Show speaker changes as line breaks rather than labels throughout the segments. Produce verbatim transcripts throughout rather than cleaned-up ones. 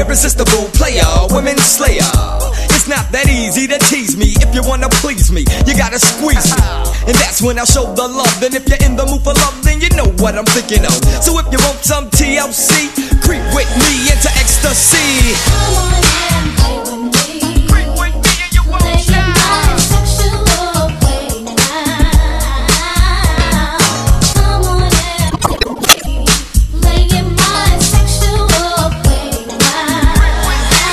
irresistible player, women slayer. It's not that easy to tease me. If you wanna please me, you gotta squeeze me, and that's when I'll show the love. And if you're in the mood for love, then you know what I'm thinking of. So if you want some T L C, creep with me into ecstasy.
Come on and play with me.
Creep with me and you won't
Play
die.
my sexual play now. Come on and play my sexual play now.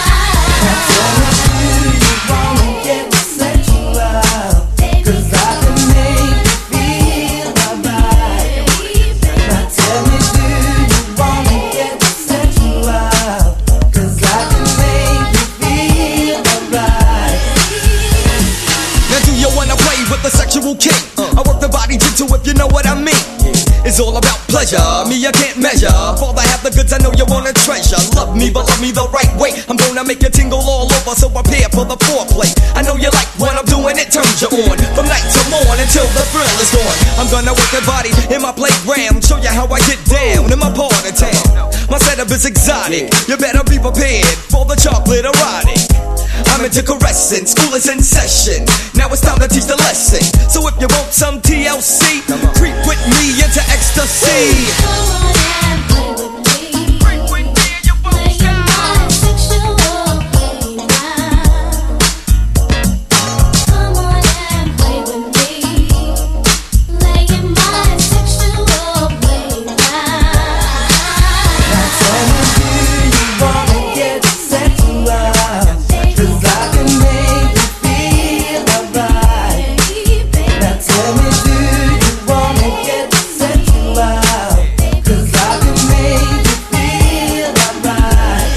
With the sexual king, uh, I work the body jiu-jitsu if you know what I mean. It's all about pleasure, me I can't measure. Father have the goods, I know you wanna treasure. Love me, but love me the right way. I'm gonna make you tingle all over, so prepare for the foreplay. I know you like when I'm doing it, turns you on from night to morn until the thrill is gone. I'm gonna work your body in my playground, show you how I get down in my part of town. My setup is exotic, you better be prepared for the chocolate erotic. I'm into caressing, school is in session. Now it's time to teach the lesson. So if you want some T L C, creep with me into ecstasy.
Come on and play with me.
Creep with me and you won't
Play
die.
my sexual play now. Come on and play with me. Play my sexual play now.
Tell me, do you wanna get sexual? Cause I can make you feel alright. Now tell me, do you wanna get sexual? Cause I can make you feel alright.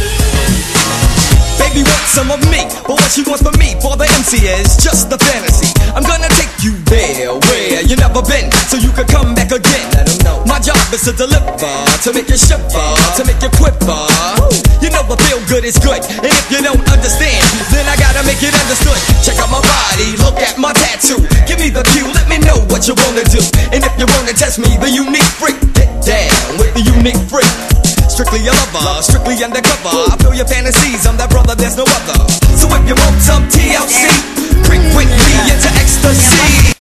Baby wants some of me, but what she wants from me for the M C is just a fantasy. I'm gonna take you there where you never been, so you can come back again. Let 'em know my job is to deliver, to make you shiver, to make you quiver. You know the feel good is good, and if you don't understand, then I gotta make it understood. Check out my body, look at my tattoo. Give me the cue, let me know what you wanna do. And if you wanna test me, the unique freak, get down with the unique freak. Strictly a lover, strictly undercover. I feel your fantasies, I'm that brother, there's no other. So if you want some T L C, creep with me into ecstasy.